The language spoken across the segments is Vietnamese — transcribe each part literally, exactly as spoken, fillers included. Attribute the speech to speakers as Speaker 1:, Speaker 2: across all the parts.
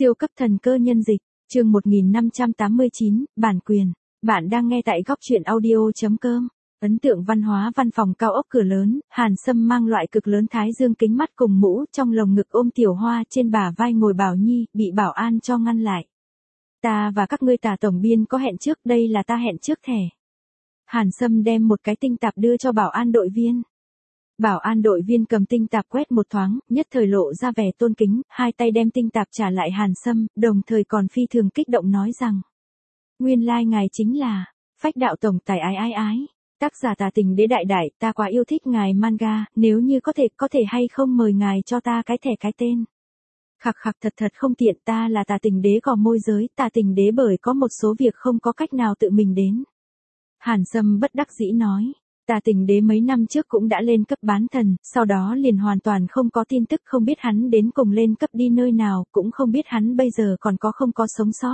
Speaker 1: Siêu cấp thần cơ nhân dịch, chương một nghìn năm trăm tám mươi chín, bản quyền. Bạn đang nghe tại góc truyện audio chấm com. Ấn tượng văn hóa văn phòng cao ốc cửa lớn, Hàn Sâm mang loại cực lớn thái dương kính mắt cùng mũ, trong lồng ngực ôm Tiểu Hoa, trên bả vai ngồi Bảo Nhi, bị bảo an cho ngăn lại. Ta và các ngươi Tả tổng biên có hẹn trước, đây là ta hẹn trước thẻ. Hàn Sâm đem một cái tinh tạp đưa cho bảo an đội viên. Bảo an đội viên cầm tinh tạp quét một thoáng, nhất thời lộ ra vẻ tôn kính, hai tay đem tinh tạp trả lại Hàn Sâm, đồng thời còn phi thường kích động nói rằng: nguyên lai ngài chính là Phách đạo tổng tài ái ái ái, tác giả Tà Tình Đế đại đại, ta quá yêu thích ngài manga, nếu như có thể, có thể hay không mời ngài cho ta cái thẻ cái tên. Khặc khặc thật thật không tiện, ta là Tà Tình Đế cò môi giới, Tà Tình Đế bởi có một số việc không có cách nào tự mình đến. Hàn Sâm bất đắc dĩ nói. Tà Tình Đế mấy năm trước cũng đã lên cấp bán thần, sau đó liền hoàn toàn không có tin tức, không biết hắn đến cùng lên cấp đi nơi nào, cũng không biết hắn bây giờ còn có không có sống sót.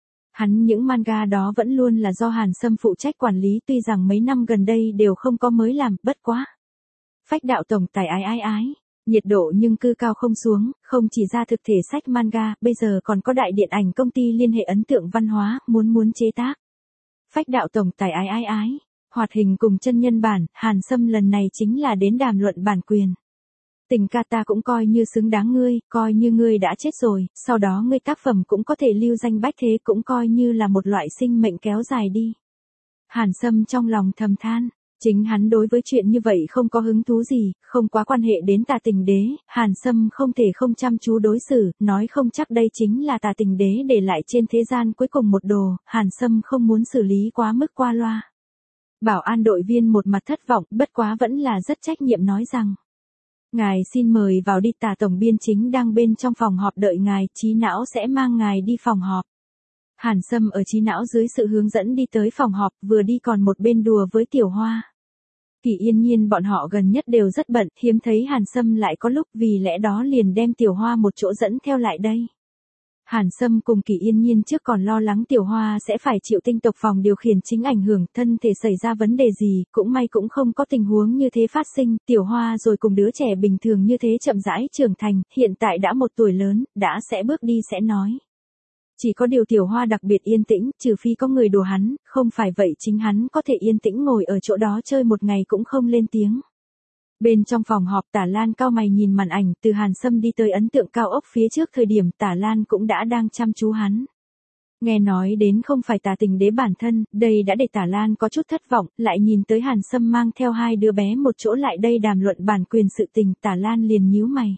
Speaker 1: Hắn những manga đó vẫn luôn là do Hàn Sâm phụ trách quản lý, tuy rằng mấy năm gần đây đều không có mới làm, bất quá. Phách đạo tổng tài ái ái ái, nhiệt độ nhưng cư cao không xuống, không chỉ ra thực thể sách manga, bây giờ còn có đại điện ảnh công ty liên hệ ấn tượng văn hóa, muốn muốn chế tác. Phách đạo tổng tài ái ái ái. Hoạt hình cùng chân nhân bản, Hàn Sâm lần này chính là đến đàm luận bản quyền. Tình ca ta cũng coi như xứng đáng ngươi, coi như ngươi đã chết rồi, sau đó ngươi tác phẩm cũng có thể lưu danh bách thế, cũng coi như là một loại sinh mệnh kéo dài đi. Hàn Sâm trong lòng thầm than, chính hắn đối với chuyện như vậy không có hứng thú gì, không quá quan hệ đến Tà Tình Đế, Hàn Sâm không thể không chăm chú đối xử, nói không chắc đây chính là Tà Tình Đế để lại trên thế gian cuối cùng một đồ, Hàn Sâm không muốn xử lý quá mức qua loa. Bảo an đội viên một mặt thất vọng, bất quá vẫn là rất trách nhiệm nói rằng: ngài xin mời vào đi, Tả tổng biên chính đang bên trong phòng họp đợi ngài, trí não sẽ mang ngài đi phòng họp. Hàn Sâm ở trí não dưới sự hướng dẫn đi tới phòng họp, vừa đi còn một bên đùa với Tiểu Hoa. Kỳ Yên Nhiên bọn họ gần nhất đều rất bận, hiếm thấy Hàn Sâm lại có lúc, vì lẽ đó liền đem Tiểu Hoa một chỗ dẫn theo lại đây. Hàn Sâm cùng Kỳ Yên Nhiên trước còn lo lắng Tiểu Hoa sẽ phải chịu tinh tộc phòng điều khiển chính ảnh hưởng, thân thể xảy ra vấn đề gì, cũng may cũng không có tình huống như thế phát sinh, Tiểu Hoa rồi cùng đứa trẻ bình thường như thế chậm rãi trưởng thành, hiện tại đã một tuổi lớn, đã sẽ bước đi sẽ nói. Chỉ có điều Tiểu Hoa đặc biệt yên tĩnh, trừ phi có người đùa hắn, không phải vậy chính hắn có thể yên tĩnh ngồi ở chỗ đó chơi một ngày cũng không lên tiếng. Bên trong phòng họp Tả Lan cau mày nhìn màn ảnh, từ Hàn Sâm đi tới ấn tượng cao ốc phía trước thời điểm Tả Lan cũng đã đang chăm chú hắn. Nghe nói đến không phải Tà Tình Đế bản thân, đây đã để Tả Lan có chút thất vọng, lại nhìn tới Hàn Sâm mang theo hai đứa bé một chỗ lại đây đàm luận bản quyền sự tình, Tả Lan liền nhíu mày.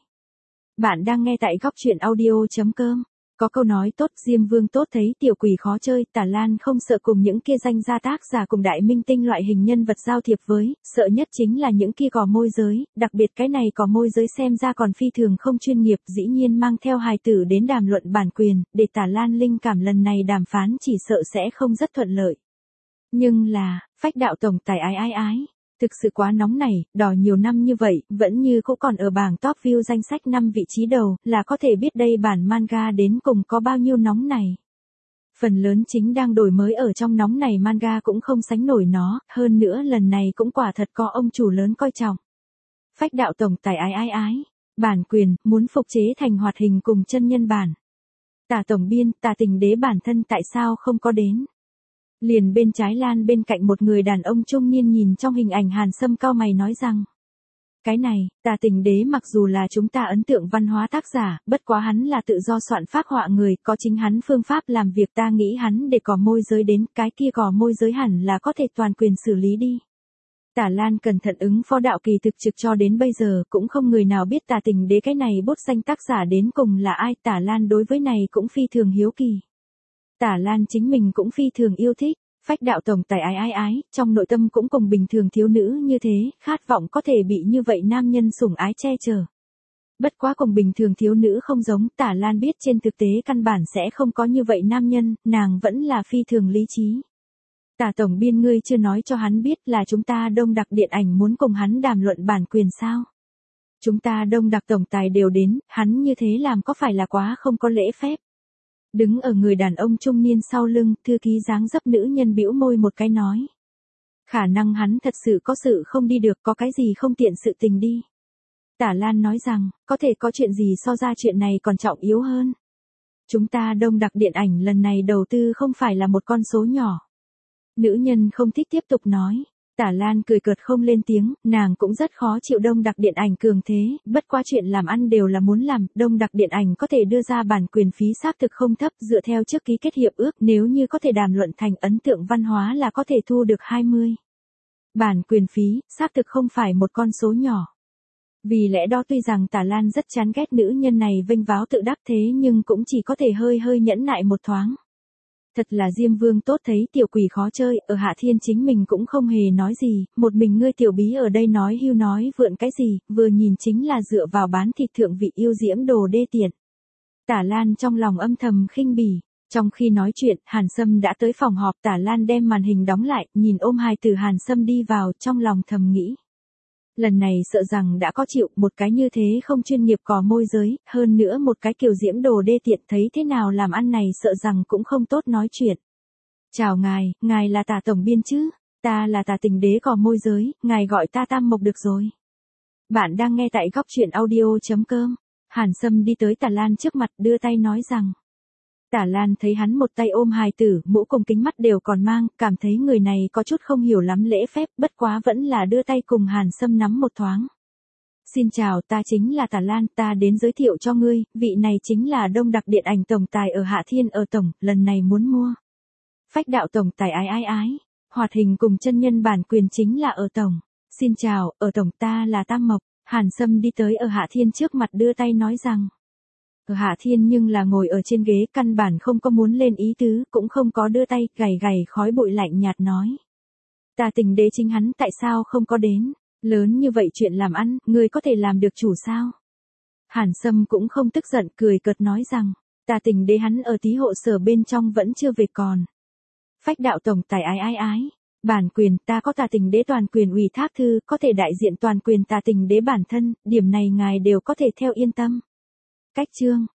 Speaker 1: Bạn đang nghe tại góc truyện audio chấm com. Có câu nói tốt, Diêm Vương tốt thấy tiểu quỷ khó chơi, Tả Lan không sợ cùng những kia danh gia tác giả cùng đại minh tinh loại hình nhân vật giao thiệp với, sợ nhất chính là những kia cò môi giới, đặc biệt cái này cò môi giới xem ra còn phi thường không chuyên nghiệp, dĩ nhiên mang theo hài tử đến đàm luận bản quyền, để Tả Lan linh cảm lần này đàm phán chỉ sợ sẽ không rất thuận lợi. Nhưng là, Phách đạo tổng tài ái ái ái. Thực sự quá nóng này, đỏ nhiều năm như vậy, vẫn như cũng còn ở bảng top view danh sách năm vị trí đầu, là có thể biết đây bản manga đến cùng có bao nhiêu nóng này. Phần lớn chính đang đổi mới ở trong nóng này manga cũng không sánh nổi nó, hơn nữa lần này cũng quả thật có ông chủ lớn coi trọng. Phách đạo tổng tài ái ái ái, bản quyền, muốn phục chế thành hoạt hình cùng chân nhân bản. Tả tổng biên, Tà Tình Đế bản thân tại sao không có đến? Liền bên trái Lan bên cạnh một người đàn ông trung niên nhìn trong hình ảnh Hàn Sâm cau mày nói rằng: cái này, Tà Tình Đế mặc dù là chúng ta ấn tượng văn hóa tác giả, bất quá hắn là tự do soạn phác họa người, có chính hắn phương pháp làm việc, ta nghĩ hắn để cò môi giới đến, cái kia cò môi giới hẳn là có thể toàn quyền xử lý đi. Tả Lan cẩn thận ứng phó đạo kỳ thực trực cho đến bây giờ cũng không người nào biết Tà Tình Đế cái này bút danh tác giả đến cùng là ai, Tả Lan đối với này cũng phi thường hiếu kỳ. Tả Lan chính mình cũng phi thường yêu thích, Phách đạo tổng tài ái ái ái, trong nội tâm cũng cùng bình thường thiếu nữ như thế, khát vọng có thể bị như vậy nam nhân sủng ái che chở. Bất quá cùng bình thường thiếu nữ không giống, Tả Lan biết trên thực tế căn bản sẽ không có như vậy nam nhân, nàng vẫn là phi thường lý trí. Tả tổng biên, ngươi chưa nói cho hắn biết là chúng ta Đông Đặc điện ảnh muốn cùng hắn đàm luận bản quyền sao? Chúng ta Đông Đặc tổng tài đều đến, hắn như thế làm có phải là quá không có lễ phép? Đứng ở người đàn ông trung niên sau lưng, thư ký dáng dấp nữ nhân bĩu môi một cái nói. Khả năng hắn thật sự có sự không đi được, có cái gì không tiện sự tình đi. Tả Lan nói rằng, có thể có chuyện gì so ra chuyện này còn trọng yếu hơn. chúng ta Đông Đặc Điện ảnh lần này đầu tư không phải là một con số nhỏ. Nữ nhân không thích tiếp tục nói. Tả Lan cười cợt không lên tiếng, nàng cũng rất khó chịu Đông Đặc Điện ảnh cường thế, bất quá chuyện làm ăn đều là muốn làm, Đông Đặc Điện ảnh có thể đưa ra bản quyền phí xác thực không thấp, dựa theo trước ký kết hiệp ước, nếu như có thể đàm luận thành ấn tượng văn hóa là có thể thu được hai mươi. Bản quyền phí, xác thực không phải một con số nhỏ. Vì lẽ đó tuy rằng Tả Lan rất chán ghét nữ nhân này vênh váo tự đắc thế nhưng cũng chỉ có thể hơi hơi nhẫn nại một thoáng. Thật là Diêm Vương tốt thấy tiểu quỷ khó chơi, ở Hạ Thiên chính mình cũng không hề nói gì, một mình ngươi tiểu bí ở đây nói hưu nói vượn cái gì, vừa nhìn chính là dựa vào bán thịt thượng vị yêu diễm đồ đê tiện. Tả Lan trong lòng âm thầm khinh bỉ. Trong khi nói chuyện, Hàn Sâm đã tới phòng họp, Tả Lan đem màn hình đóng lại, nhìn ôm hài tử Hàn Sâm đi vào, trong lòng thầm nghĩ. Lần này sợ rằng đã có chịu, một cái như thế không chuyên nghiệp cò môi giới, hơn nữa một cái kiểu diễm đồ đê tiện thấy thế nào làm ăn này sợ rằng cũng không tốt nói chuyện. Chào ngài, ngài là Tả tổng biên chứ? Ta là Tả tình đế cò môi giới, ngài gọi ta Tam Mộc được rồi. Bạn đang nghe tại góc truyện audio.com. Hàn Sâm đi tới Tả Lan trước mặt đưa tay nói rằng. Tả Lan thấy hắn một tay ôm hài tử, mũ cùng kính mắt đều còn mang, cảm thấy người này có chút không hiểu lắm lễ phép, bất quá vẫn là đưa tay cùng Hàn Sâm nắm một thoáng. Xin chào, ta chính là Tả Lan, ta đến giới thiệu cho ngươi, vị này chính là Đông Đặc Điện ảnh tổng tài ở Hạ Thiên ở tổng, lần này muốn mua. Phách đạo tổng tài ái ái ái, hoạt hình cùng chân nhân bản quyền chính là ở tổng. Xin chào, ở tổng ta là Tam Mộc, Hàn Sâm đi tới ở Hạ Thiên trước mặt đưa tay nói rằng. Ở Hạ Thiên nhưng là ngồi ở trên ghế căn bản không có muốn lên ý tứ, cũng không có đưa tay, gầy gầy khói bụi lạnh nhạt nói. Tả tình đế chính hắn tại sao không có đến, lớn như vậy chuyện làm ăn, người có thể làm được chủ sao? Hàn Sâm cũng không tức giận, cười cợt nói rằng, Tả tình đế hắn ở tí hộ sở bên trong vẫn chưa về còn. Phách đạo tổng tài ái ái ái, bản quyền ta có Tả tình đế toàn quyền ủy thác thư, có thể đại diện toàn quyền Tả tình đế bản thân, điểm này ngài đều có thể theo yên tâm. Cách chương